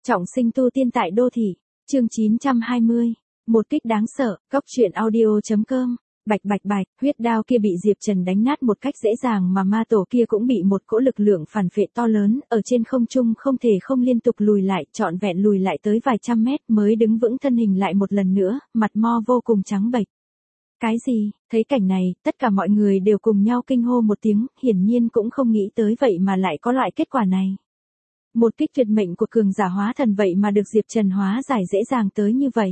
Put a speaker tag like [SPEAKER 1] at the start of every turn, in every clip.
[SPEAKER 1] Trọng sinh tu tiên tại đô thị, chương 920, một kích đáng sợ, Cóc truyện audio.com. Bạch bạch bạch, huyết đao kia bị Diệp Trần đánh nát một cách dễ dàng mà ma tổ kia cũng bị một cỗ lực lượng phản phệ to lớn, ở trên không trung không thể không liên tục lùi lại, trọn vẹn lùi lại tới vài trăm mét mới đứng vững thân hình lại một lần nữa, mặt mo vô cùng trắng bệch. Cái gì? Thấy cảnh này, tất cả mọi người đều cùng nhau kinh hô một tiếng, hiển nhiên cũng không nghĩ tới vậy mà lại có loại kết quả này. Một kích tuyệt mệnh của cường giả hóa thần vậy mà được Diệp Trần hóa giải dễ dàng tới như vậy.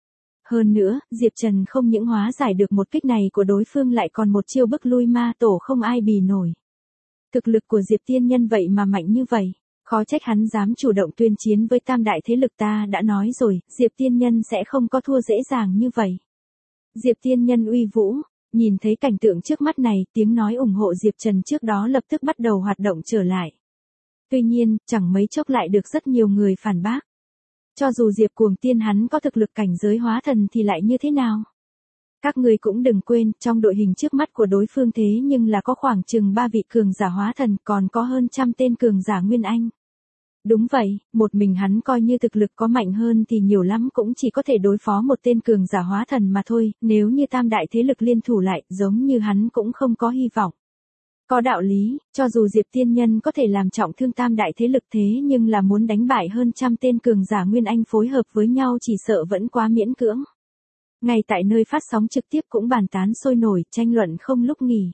[SPEAKER 1] Hơn nữa, Diệp Trần không những hóa giải được một kích này của đối phương lại còn một chiêu bức lui ma tổ không ai bì nổi. Thực lực của Diệp Tiên Nhân vậy mà mạnh như vậy, khó trách hắn dám chủ động tuyên chiến với tam đại thế lực, ta đã nói rồi, Diệp Tiên Nhân sẽ không có thua dễ dàng như vậy. Diệp Tiên Nhân uy vũ, nhìn thấy cảnh tượng trước mắt này, tiếng nói ủng hộ Diệp Trần trước đó lập tức bắt đầu hoạt động trở lại. Tuy nhiên, chẳng mấy chốc lại được rất nhiều người phản bác. Cho dù Diệp Cuồng Tiên hắn có thực lực cảnh giới hóa thần thì lại như thế nào? Các người cũng đừng quên, trong đội hình trước mắt của đối phương thế nhưng là có khoảng chừng 3 vị cường giả hóa thần, còn có hơn trăm tên cường giả nguyên anh. Đúng vậy, một mình hắn coi như thực lực có mạnh hơn thì nhiều lắm cũng chỉ có thể đối phó một tên cường giả hóa thần mà thôi, nếu như tam đại thế lực liên thủ lại, giống như hắn cũng không có hy vọng. Có đạo lý, cho dù Diệp Tiên Nhân có thể làm trọng thương tam đại thế lực thế nhưng là muốn đánh bại hơn trăm tên cường giả nguyên anh phối hợp với nhau chỉ sợ vẫn quá miễn cưỡng. Ngay tại nơi phát sóng trực tiếp cũng bàn tán sôi nổi, tranh luận không lúc nghỉ.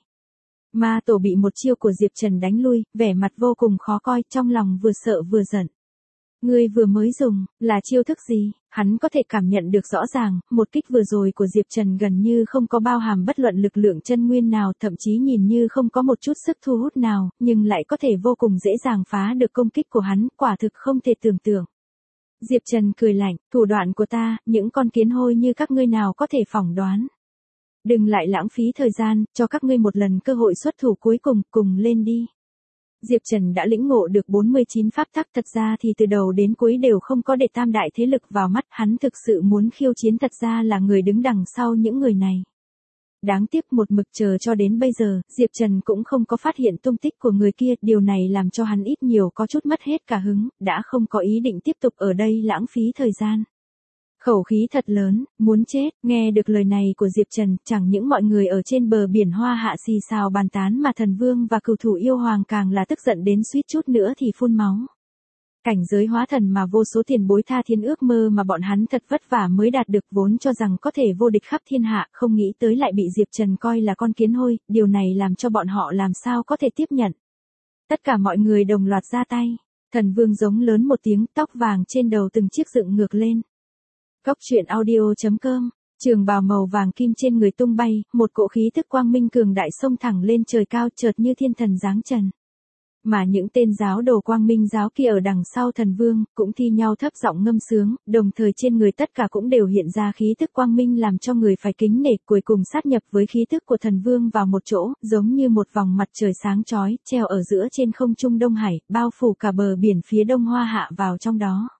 [SPEAKER 1] Ma tổ bị một chiêu của Diệp Trần đánh lui, vẻ mặt vô cùng khó coi, trong lòng vừa sợ vừa giận. Người vừa mới dùng, là chiêu thức gì? Hắn có thể cảm nhận được rõ ràng, một kích vừa rồi của Diệp Trần gần như không có bao hàm bất luận lực lượng chân nguyên nào, thậm chí nhìn như không có một chút sức thu hút nào, nhưng lại có thể vô cùng dễ dàng phá được công kích của hắn, quả thực không thể tưởng tượng. Diệp Trần cười lạnh, thủ đoạn của ta, những con kiến hôi như các ngươi nào có thể phỏng đoán. Đừng lại lãng phí thời gian, cho các ngươi một lần cơ hội xuất thủ cuối cùng, cùng lên đi. Diệp Trần đã lĩnh ngộ được 49 pháp tắc, thật ra thì từ đầu đến cuối đều không có để tam đại thế lực vào mắt, hắn thực sự muốn khiêu chiến thật ra là người đứng đằng sau những người này. Đáng tiếc một mực chờ cho đến bây giờ, Diệp Trần cũng không có phát hiện tung tích của người kia, điều này làm cho hắn ít nhiều có chút mất hết cả hứng, đã không có ý định tiếp tục ở đây lãng phí thời gian. Khẩu khí thật lớn, muốn chết, nghe được lời này của Diệp Trần, chẳng những mọi người ở trên bờ biển Hoa Hạ xì xào bàn tán mà Thần Vương và Cửu Thủ Yêu Hoàng càng là tức giận đến suýt chút nữa thì phun máu. Cảnh giới hóa thần mà vô số tiền bối tha thiên ước mơ mà bọn hắn thật vất vả mới đạt được, vốn cho rằng có thể vô địch khắp thiên hạ, không nghĩ tới lại bị Diệp Trần coi là con kiến hôi, điều này làm cho bọn họ làm sao có thể tiếp nhận. Tất cả mọi người đồng loạt ra tay, Thần Vương giống lớn một tiếng, tóc vàng trên đầu từng chiếc dựng ngược lên. Cóc truyện audio.com, trường bào màu vàng kim trên người tung bay, một cỗ khí tức quang minh cường đại xông thẳng lên trời cao, chợt như thiên thần giáng trần. Mà những tên giáo đồ quang minh giáo kia ở đằng sau Thần Vương, cũng thi nhau thấp giọng ngâm sướng, đồng thời trên người tất cả cũng đều hiện ra khí tức quang minh làm cho người phải kính nể, cuối cùng sát nhập với khí tức của Thần Vương vào một chỗ, giống như một vòng mặt trời sáng chói, treo ở giữa trên không trung Đông Hải, bao phủ cả bờ biển phía đông Hoa Hạ vào trong đó.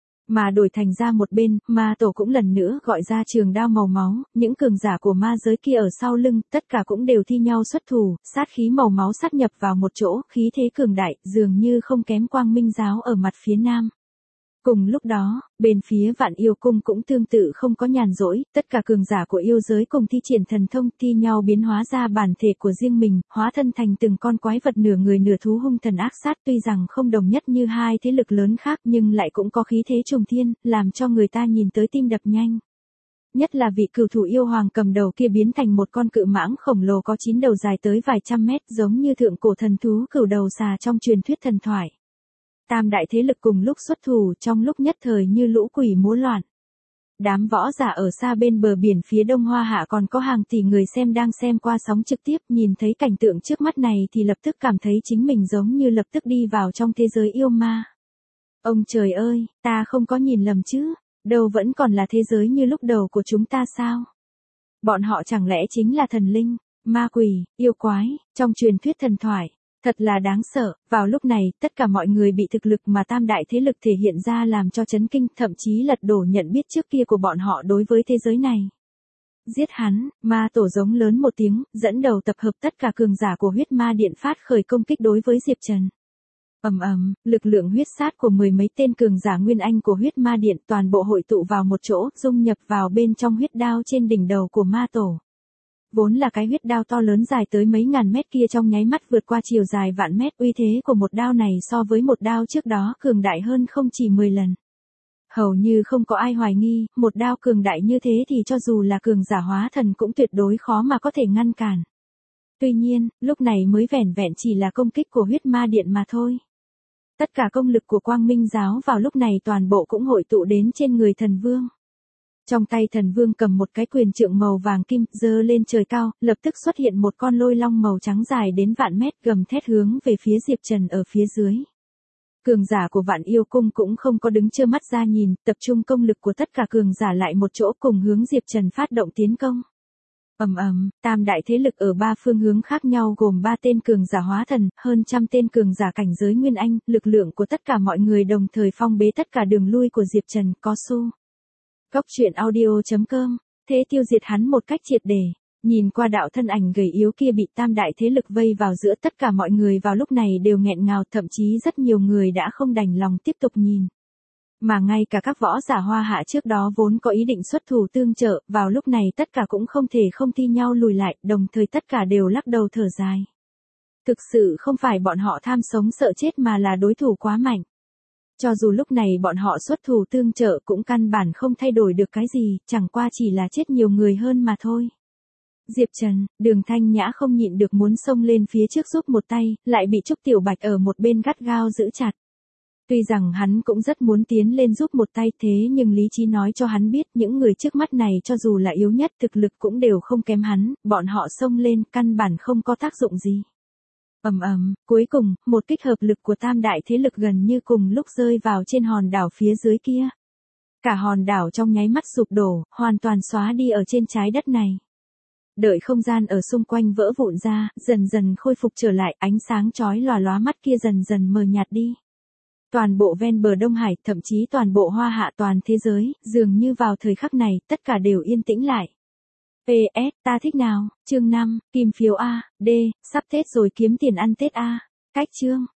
[SPEAKER 1] Mà đổi thành ra một bên, ma tổ cũng lần nữa gọi ra trường đao màu máu, những cường giả của ma giới kia ở sau lưng, tất cả cũng đều thi nhau xuất thủ, sát khí màu máu sát nhập vào một chỗ, khí thế cường đại, dường như không kém quang minh giáo ở mặt phía nam. Cùng lúc đó, bên phía Vạn Yêu Cung cũng tương tự không có nhàn rỗi, tất cả cường giả của yêu giới cùng thi triển thần thông, thi nhau biến hóa ra bản thể của riêng mình, hóa thân thành từng con quái vật nửa người nửa thú hung thần ác sát, tuy rằng không đồng nhất như hai thế lực lớn khác nhưng lại cũng có khí thế trùng thiên, làm cho người ta nhìn tới tim đập nhanh. Nhất là vị Cửu Thủ Yêu Hoàng cầm đầu kia biến thành một con cự mãng khổng lồ có 9 đầu dài tới vài trăm mét, giống như thượng cổ thần thú cửu đầu xà trong truyền thuyết thần thoại. Tam đại thế lực cùng lúc xuất thủ, trong lúc nhất thời như lũ quỷ múa loạn. Đám võ giả ở xa bên bờ biển phía đông Hoa Hạ còn có hàng tỷ người xem đang xem qua sóng trực tiếp, nhìn thấy cảnh tượng trước mắt này thì lập tức cảm thấy chính mình giống như lập tức đi vào trong thế giới yêu ma. Ông trời ơi, ta không có nhìn lầm chứ, đâu vẫn còn là thế giới như lúc đầu của chúng ta sao? Bọn họ chẳng lẽ chính là thần linh, ma quỷ, yêu quái, trong truyền thuyết thần thoại? Thật là đáng sợ, vào lúc này, tất cả mọi người bị thực lực mà tam đại thế lực thể hiện ra làm cho chấn kinh, thậm chí lật đổ nhận biết trước kia của bọn họ đối với thế giới này. Giết hắn, ma tổ giống lớn một tiếng, dẫn đầu tập hợp tất cả cường giả của huyết ma điện phát khởi công kích đối với Diệp Trần. Lực lượng huyết sát của mười mấy tên cường giả nguyên anh của huyết ma điện toàn bộ hội tụ vào một chỗ, dung nhập vào bên trong huyết đao trên đỉnh đầu của ma tổ. Vốn là cái huyết đao to lớn dài tới mấy ngàn mét kia trong nháy mắt vượt qua chiều dài vạn mét, uy thế của một đao này so với một đao trước đó cường đại hơn không chỉ 10 lần. Hầu như không có ai hoài nghi, một đao cường đại như thế thì cho dù là cường giả hóa thần cũng tuyệt đối khó mà có thể ngăn cản. Tuy nhiên, lúc này mới vẻn vẹn chỉ là công kích của huyết ma điện mà thôi. Tất cả công lực của Quang Minh giáo vào lúc này toàn bộ cũng hội tụ đến trên người thần vương. Trong tay thần vương cầm một cái quyền trượng màu vàng kim, giơ lên trời cao, lập tức xuất hiện một con lôi long màu trắng dài đến vạn mét gầm thét hướng về phía Diệp Trần ở phía dưới. Cường giả của Vạn Yêu Cung cũng không có đứng trơ mắt ra nhìn, tập trung công lực của tất cả cường giả lại một chỗ cùng hướng Diệp Trần phát động tiến công. Tam đại thế lực ở ba phương hướng khác nhau gồm 3 tên cường giả hóa thần, hơn trăm tên cường giả cảnh giới nguyên anh, lực lượng của tất cả mọi người đồng thời phong bế tất cả đường lui của Diệp Trần, có su. Cốc truyện audio.com, thế tiêu diệt hắn một cách triệt để. Nhìn qua đạo thân ảnh gầy yếu kia bị tam đại thế lực vây vào giữa, tất cả mọi người vào lúc này đều nghẹn ngào, thậm chí rất nhiều người đã không đành lòng tiếp tục nhìn. Mà ngay cả các võ giả hoa hạ trước đó vốn có ý định xuất thủ tương trợ, vào lúc này tất cả cũng không thể không thi nhau lùi lại, đồng thời tất cả đều lắc đầu thở dài. Thực sự không phải bọn họ tham sống sợ chết mà là đối thủ quá mạnh. Cho dù lúc này bọn họ xuất thủ tương trợ cũng căn bản không thay đổi được cái gì, chẳng qua chỉ là chết nhiều người hơn mà thôi. Diệp Trần, Đường Thanh Nhã không nhịn được muốn xông lên phía trước giúp một tay, lại bị Trúc Tiểu Bạch ở một bên gắt gao giữ chặt. Tuy rằng hắn cũng rất muốn tiến lên giúp một tay thế nhưng lý trí nói cho hắn biết những người trước mắt này cho dù là yếu nhất thực lực cũng đều không kém hắn, bọn họ xông lên căn bản không có tác dụng gì. Cuối cùng, một kích hợp lực của tam đại thế lực gần như cùng lúc rơi vào trên hòn đảo phía dưới kia. Cả hòn đảo trong nháy mắt sụp đổ, hoàn toàn xóa đi ở trên trái đất này. Đợi không gian ở xung quanh vỡ vụn ra, dần dần khôi phục trở lại, ánh sáng chói lòa lóa mắt kia dần dần mờ nhạt đi. Toàn bộ ven bờ Đông Hải, thậm chí toàn bộ Hoa Hạ, toàn thế giới, dường như vào thời khắc này, tất cả đều yên tĩnh lại. PS, ta thích nào, chương 5, kim phiếu A, D, sắp Tết rồi kiếm tiền ăn Tết A. Cách chương.